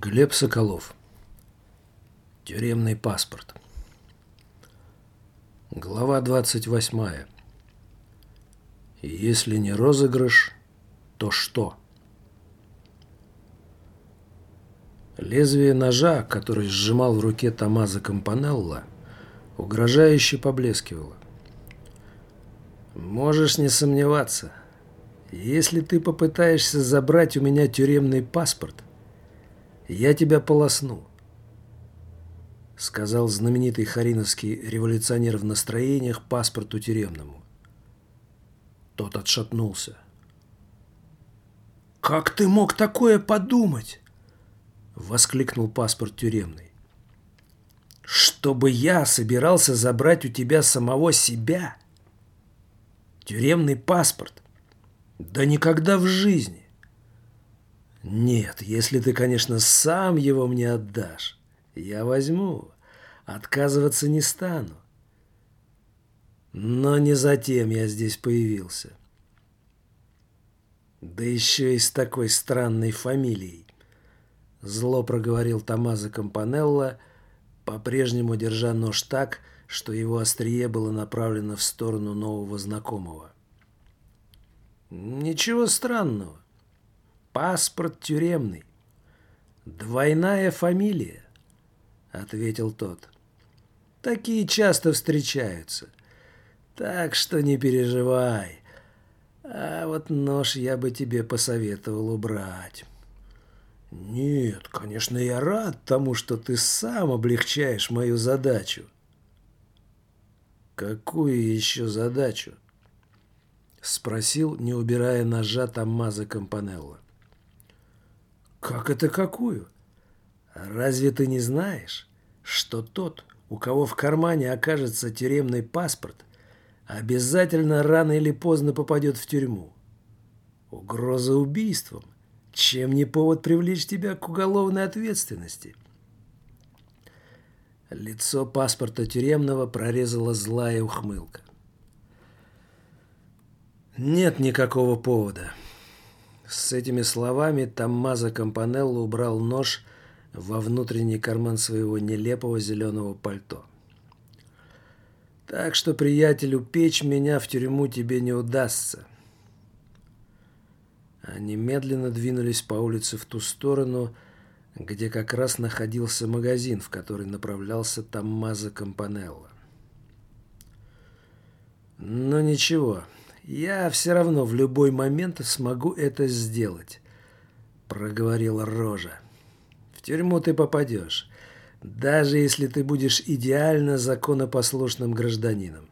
Глеб Соколов. Тюремный паспорт. Глава 28. Если не розыгрыш, то что? Лезвие ножа, который сжимал в руке Томмазо Кампанелло, угрожающе поблескивало. Можешь не сомневаться, если ты попытаешься забрать у меня тюремный паспорт, я тебя полосну, сказал знаменитый хариновский революционер в настроениях паспорту тюремному. Тот отшатнулся. «Как ты мог такое подумать?» — воскликнул паспорт тюремный. «Чтобы я собирался забрать у тебя самого себя? Тюремный паспорт? Да никогда в жизни! Нет, если ты, конечно, сам его мне отдашь, я возьму, отказываться не стану. Но не затем я здесь появился. Да еще и с такой странной фамилией», — зло проговорил Томмазо Кампанелло, по-прежнему держа нож так, что его острие было направлено в сторону нового знакомого. «Ничего странного. Паспорт тюремный. Двойная фамилия», — ответил тот. «Такие часто встречаются. Так что не переживай. А вот нож я бы тебе посоветовал убрать». «Нет, конечно, я рад тому, что ты сам облегчаешь мою задачу». «Какую еще задачу?» — спросил, не убирая ножа Томмазо Кампанелло. «Как это какую? Разве ты не знаешь, что тот, у кого в кармане окажется тюремный паспорт, обязательно рано или поздно попадет в тюрьму? Угроза убийством. Чем не повод привлечь тебя к уголовной ответственности?» Лицо паспорта тюремного прорезала злая ухмылка. «Нет никакого повода». С этими словами Томмазо Кампанелло убрал нож во внутренний карман своего нелепого зеленого пальто. «Так что, приятель, упечь меня в тюрьму тебе не удастся». Они медленно двинулись по улице в ту сторону, где как раз находился магазин, в который направлялся Томмазо Кампанелло. «Но ничего, я все равно в любой момент смогу это сделать», — проговорила Рожа. «В тюрьму ты попадешь, даже если ты будешь идеально законопослушным гражданином».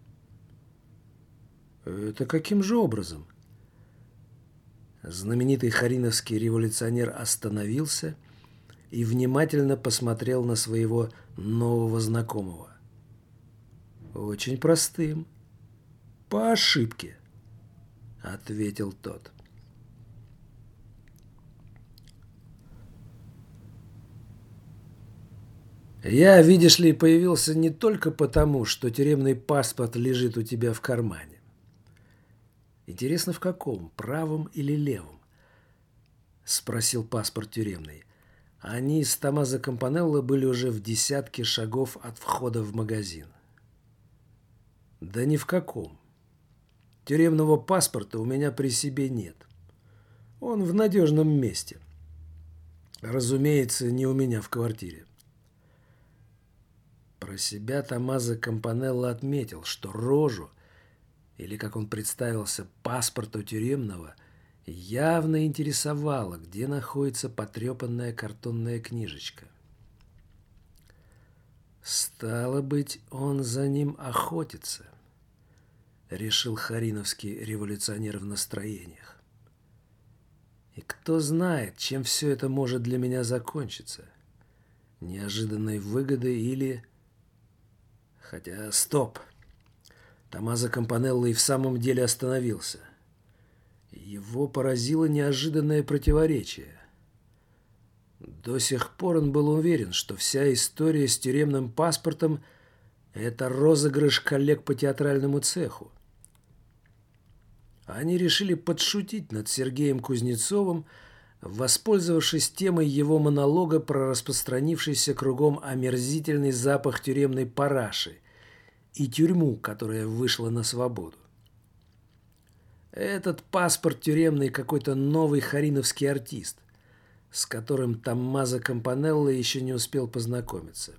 «Это каким же образом?» Знаменитый хариновский революционер остановился и внимательно посмотрел на своего нового знакомого. «Очень простым. По ошибке», — ответил тот. «Я, видишь ли, появился не только потому, что тюремный паспорт лежит у тебя в кармане. Интересно, в каком, правом или левом?» — спросил паспорт тюремный. Они с Томмазо Кампанелло были уже в десятке шагов от входа в магазин. «Да ни в каком. Тюремного паспорта у меня при себе нет. Он в надежном месте. Разумеется, не у меня в квартире». Про себя Томмазо Кампанелло отметил, что Рожу, или, как он представился, паспорту тюремного, явно интересовало, где находится потрепанная картонная книжечка. «Стало быть, он за ним охотится», — решил хариновский революционер в настроениях. «И кто знает, чем все это может для меня закончиться? Неожиданной выгодой или...» Хотя, стоп! Томмазо Кампанелло и в самом деле остановился. Его поразило неожиданное противоречие. До сих пор он был уверен, что вся история с тюремным паспортом — это розыгрыш коллег по театральному цеху. Они решили подшутить над Сергеем Кузнецовым, воспользовавшись темой его монолога про распространившийся кругом омерзительный запах тюремной параши и тюрьму, которая вышла на свободу. Этот паспорт тюремный какой-то новый хариновский артист, с которым Томмазо Кампанелло еще не успел познакомиться.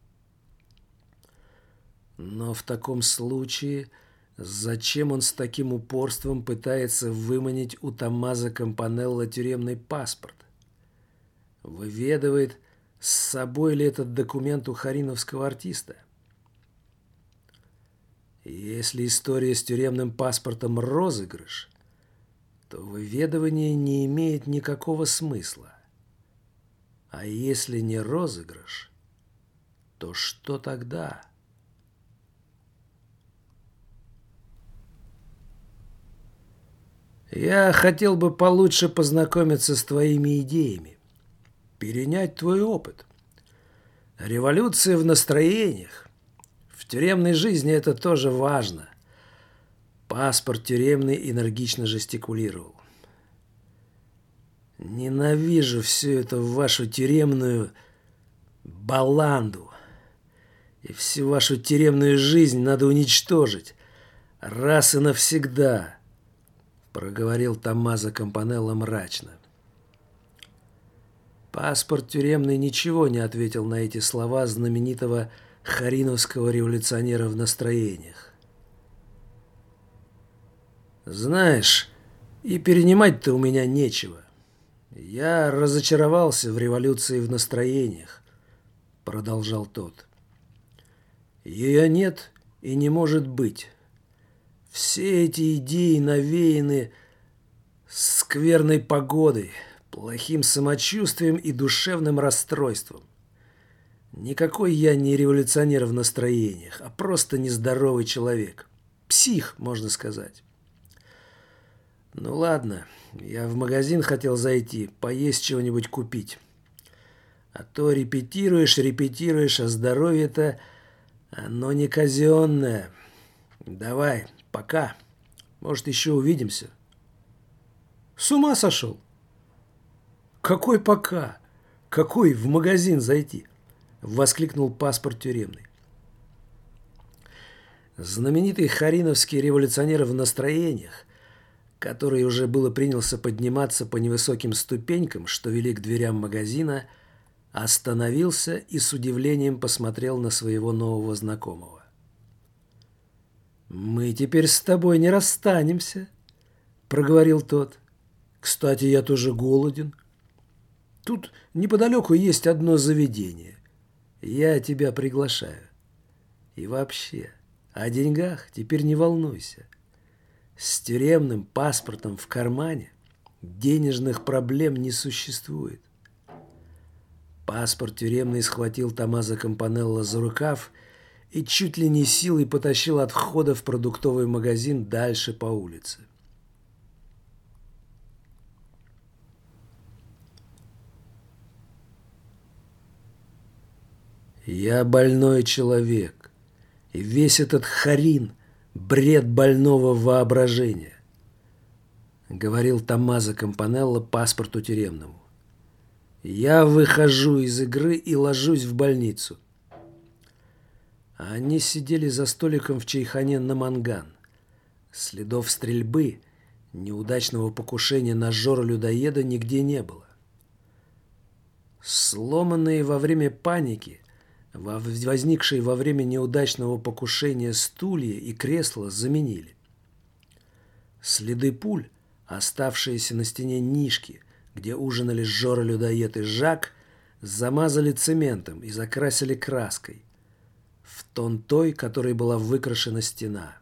Но в таком случае, зачем он с таким упорством пытается выманить у Томмазо Кампанелло тюремный паспорт? Выведывает, с собой ли этот документ у хариновского артиста? Если история с тюремным паспортом розыгрыш, то выведывание не имеет никакого смысла. А если не розыгрыш, то что тогда? Я хотел бы получше познакомиться с твоими идеями, перенять твой опыт. Революция в настроениях. В тюремной жизни это тоже важно. Паспорт тюремный энергично жестикулировал. Ненавижу всю эту вашу тюремную баланду. И всю вашу тюремную жизнь надо уничтожить. Раз и навсегда, проговорил Томмазо Кампанелло мрачно. Паспорт тюремный ничего не ответил на эти слова знаменитого хариновского революционера в настроениях. Знаешь, и перенимать-то у меня нечего. Я разочаровался в революции в настроениях, продолжал тот. Ее нет и не может быть. Все эти идеи навеяны скверной погодой, плохим самочувствием и душевным расстройством. Никакой я не революционер в настроениях, а просто нездоровый человек. Псих, можно сказать. Ну ладно, я в магазин хотел зайти, поесть чего-нибудь купить. А то репетируешь, а здоровье-то, оно не казенное. Давай, пока. Может, еще увидимся. С ума сошел? Какой пока? Какой в магазин зайти? Воскликнул паспорт тюремный. Знаменитый хариновский революционер в настроениях, который уже было принялся подниматься по невысоким ступенькам, что вели к дверям магазина, остановился и с удивлением посмотрел на своего нового знакомого. «Мы теперь с тобой не расстанемся», — проговорил тот. «Кстати, я тоже голоден. Тут неподалеку есть одно заведение. Я тебя приглашаю. И вообще, о деньгах теперь не волнуйся. С тюремным паспортом в кармане денежных проблем не существует». Паспорт тюремный схватил Томмазо Кампанелло за рукав и чуть ли не силой потащил от входа в продуктовый магазин дальше по улице. «Я больной человек, и весь этот харин — бред больного воображения», — говорил Томмазо Кампанелло паспорту тюремному. «Я выхожу из игры и ложусь в больницу». А они сидели за столиком в чайхане на манган. Следов стрельбы, неудачного покушения на Жора-людоеда нигде не было. Сломанные во время паники, возникшие во время неудачного покушения стулья и кресла заменили. Следы пуль, оставшиеся на стене нишки, где ужинали Жора-людоед и Жак, замазали цементом и закрасили краской, в тон той, которой была выкрашена стена.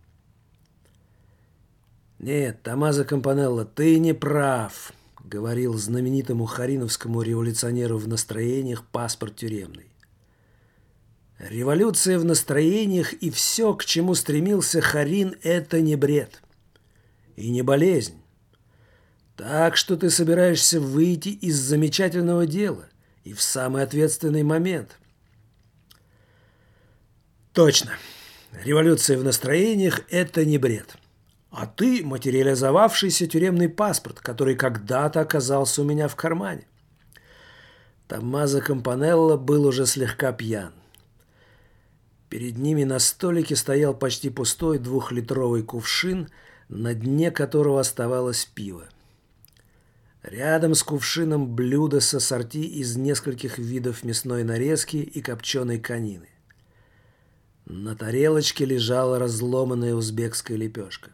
«Нет, Томмазо Кампанелло, ты не прав», — говорил знаменитому хариновскому революционеру в настроениях паспорт тюремный. «Революция в настроениях и все, к чему стремился Харин, это не бред и не болезнь. Так что ты собираешься выйти из замечательного дела и в самый ответственный момент». «Точно. Революция в настроениях – это не бред. А ты материализовавшийся тюремный паспорт, который когда-то оказался у меня в кармане. Томмазо Кампанелло был уже слегка пьян. Перед ними на столике стоял почти пустой 2-литровый кувшин, на дне которого оставалось пиво. Рядом с кувшином блюдо с ассорти из нескольких видов мясной нарезки и копченой конины. На тарелочке лежала разломанная узбекская лепешка.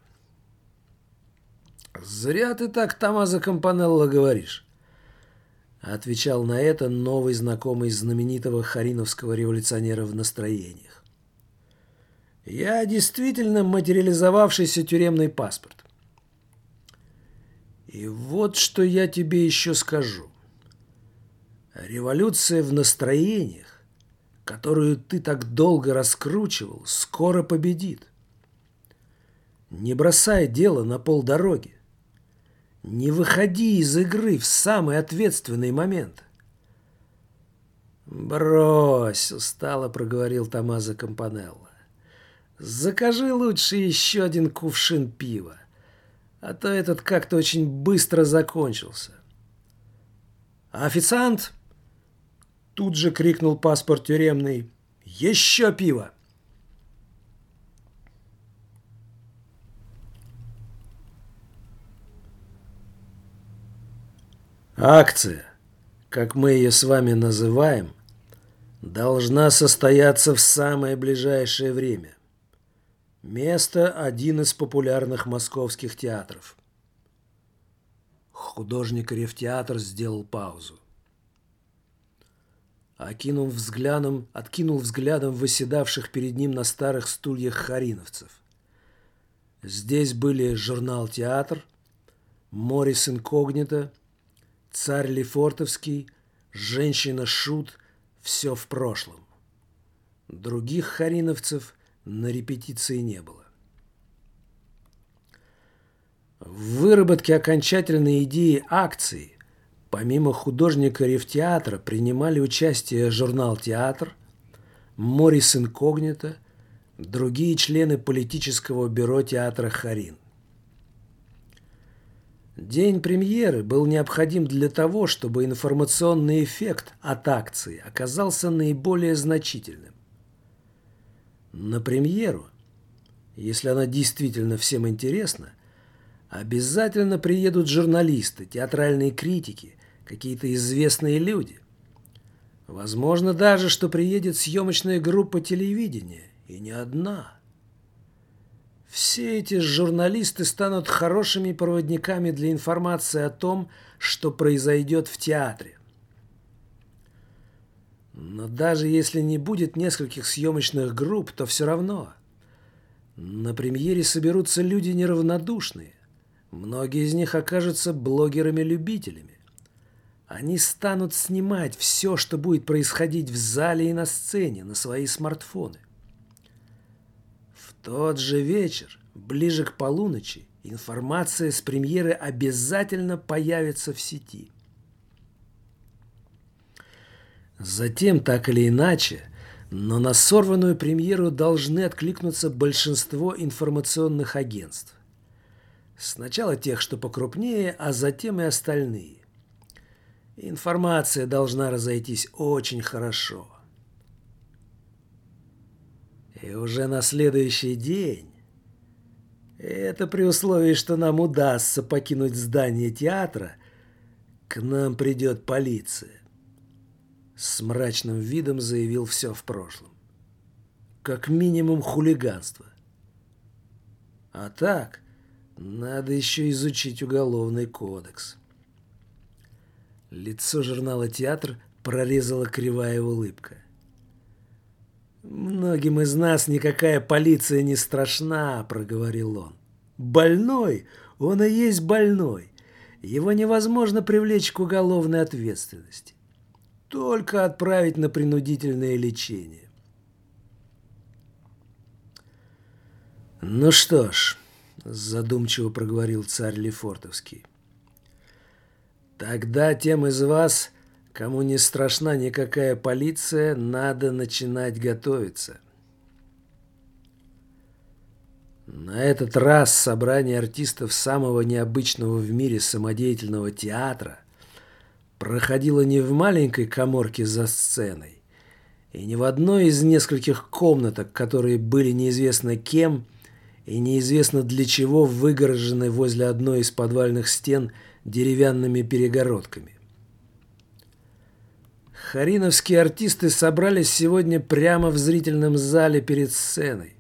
«Зря ты так, Томмазо Кампанелло, говоришь», — отвечал на это новый знакомый знаменитого хариновского революционера в настроениях. «Я действительно материализовавшийся тюремный паспорт. И вот что я тебе еще скажу. Революция в настроениях, которую ты так долго раскручивал, скоро победит. Не бросай дело на полдороги. Не выходи из игры в самый ответственный момент». «Брось», — устало проговорил Томмазо Кампанелло. «Закажи лучше еще один кувшин пива, а то этот как-то очень быстро закончился». «Официант!» — тут же крикнул паспорт тюремный. «Еще пиво!» Акция, как мы ее с вами называем, должна состояться в самое ближайшее время. Место – один из популярных московских театров. Художник Ревтеатр сделал паузу. Откинул взглядом восседавших перед ним на старых стульях хариновцев. Здесь были журнал «Театр», «Морис Инкогнито», «Царь Лефортовский», «Женщина-шут», все в прошлом. Других хариновцев на репетиции не было. В выработке окончательной идеи акции помимо художника Ревтеатра принимали участие журнал «Театр», «Морис Инкогнито», другие члены политического бюро театра «Харин». День премьеры был необходим для того, чтобы информационный эффект от акции оказался наиболее значительным. На премьеру, если она действительно всем интересна, обязательно приедут журналисты, театральные критики, какие-то известные люди. Возможно даже, что приедет съемочная группа телевидения, и не одна. Все эти журналисты станут хорошими проводниками для информации о том, что произойдет в театре. Но даже если не будет нескольких съемочных групп, то все равно. На премьере соберутся люди неравнодушные. Многие из них окажутся блогерами-любителями. Они станут снимать все, что будет происходить в зале и на сцене, на свои смартфоны. В тот же вечер, ближе к полуночи, информация с премьеры обязательно появится в сети. Затем, так или иначе, но на сорванную премьеру должны откликнуться большинство информационных агентств. Сначала тех, что покрупнее, а затем и остальные. Информация должна разойтись очень хорошо. И уже на следующий день, это при условии, что нам удастся покинуть здание театра, к нам придет полиция. С мрачным видом заявил все в прошлом. Как минимум хулиганство. А так, надо еще изучить уголовный кодекс. Лицо журнала «Театр» прорезала кривая улыбка. «Многим из нас никакая полиция не страшна», — проговорил он. «Больной, он и есть больной. Его невозможно привлечь к уголовной ответственности. Только отправить на принудительное лечение». «Ну что ж», — задумчиво проговорил царь Лефортовский, «тогда тем из вас, кому не страшна никакая полиция, надо начинать готовиться». На этот раз собрание артистов самого необычного в мире самодеятельного театра проходило не в маленькой каморке за сценой и не в одной из нескольких комнаток, которые были неизвестно кем и неизвестно для чего выгорожены возле одной из подвальных стен деревянными перегородками. Хариновские артисты собрались сегодня прямо в зрительном зале перед сценой.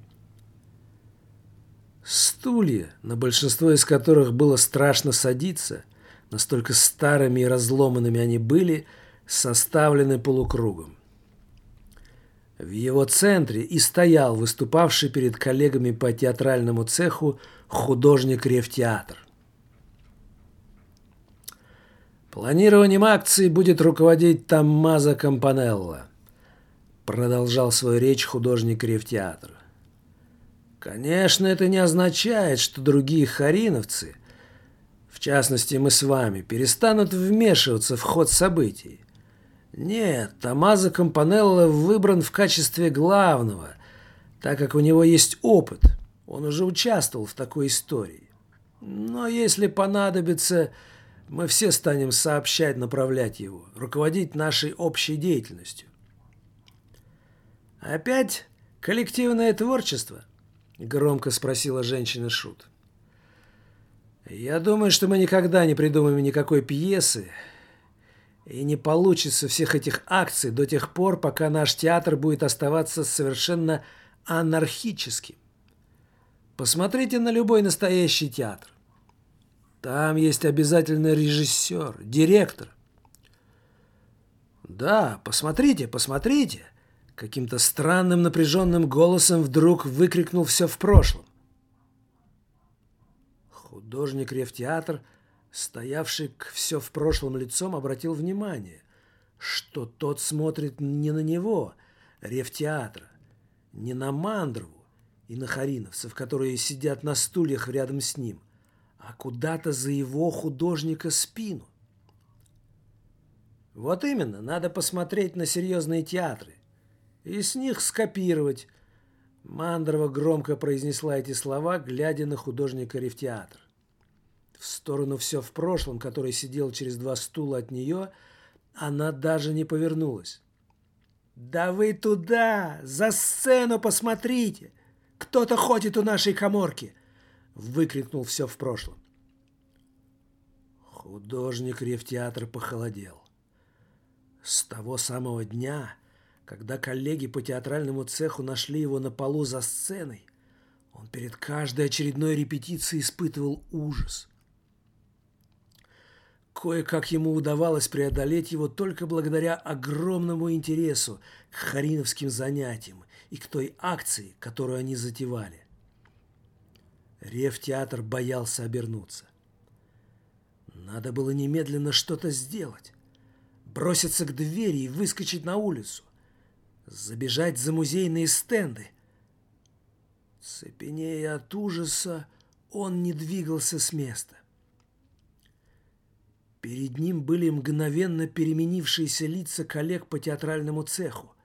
Стулья, на большинство из которых было страшно садиться, настолько старыми и разломанными они были, составлены полукругом. В его центре и стоял выступавший перед коллегами по театральному цеху художник Ревтеатр. «Планированием акции будет руководить Томмазо Кампанелло», продолжал свою речь художник Ревтеатра. «Конечно, это не означает, что другие хариновцы, в частности мы с вами, перестанут вмешиваться в ход событий. Нет, Томмазо Кампанелло выбран в качестве главного, так как у него есть опыт, он уже участвовал в такой истории. Но если понадобится, мы все станем сообщать, направлять его, руководить нашей общей деятельностью». «Опять коллективное творчество?» — громко спросила женщина-шут. «Я думаю, что мы никогда не придумаем никакой пьесы, и не получится всех этих акций до тех пор, пока наш театр будет оставаться совершенно анархическим. Посмотрите на любой настоящий театр. Там есть обязательно режиссер, директор». «Да, посмотрите, посмотрите!» Каким-то странным напряженным голосом вдруг выкрикнул все в прошлом. Художник Ревтеатр, стоявший к все в прошлом лицом, обратил внимание, что тот смотрит не на него, Ревтеатра, не на Мандрову и на хариновцев, которые сидят на стульях рядом с ним, а куда-то за его художника спину. Вот именно, надо посмотреть на серьезные театры и с них скопировать. Мандрова громко произнесла эти слова, глядя на художника Ревтеатр. В сторону все в прошлом, который сидел через 2 стула от нее, она даже не повернулась. «Да вы туда, за сцену посмотрите! Кто-то ходит у нашей каморки!» — выкрикнул все в прошлом. Художник Ревтеатр похолодел. С того самого дня, когда коллеги по театральному цеху нашли его на полу за сценой, он перед каждой очередной репетицией испытывал ужас. Кое-как ему удавалось преодолеть его только благодаря огромному интересу к хариновским занятиям и к той акции, которую они затевали. Ревтеатр боялся обернуться. Надо было немедленно что-то сделать, броситься к двери и выскочить на улицу, забежать за музейные стенды. Цепенея от ужаса, он не двигался с места. Перед ним были мгновенно переменившиеся лица коллег по театральному цеху.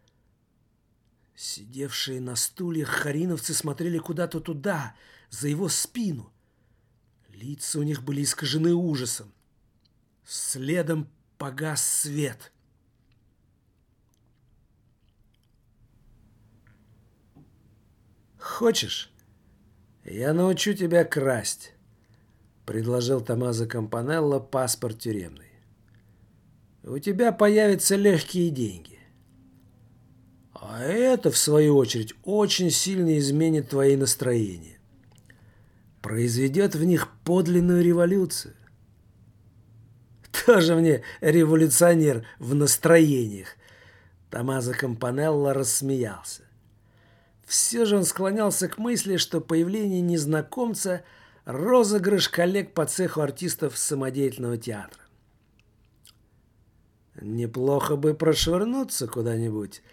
Сидевшие на стульях хариновцы смотрели куда-то туда, за его спину. Лица у них были искажены ужасом. Следом погас свет. «Хочешь, я научу тебя красть», — предложил Томмазо Кампанелло паспорт тюремный. «У тебя появятся легкие деньги. А это, в свою очередь, очень сильно изменит твои настроения. Произведет в них подлинную революцию». «Тоже мне революционер в настроениях», — Томмазо Кампанелло рассмеялся. Все же он склонялся к мысли, что появление незнакомца – розыгрыш коллег по цеху артистов самодеятельного театра. «Неплохо бы прошвырнуться куда-нибудь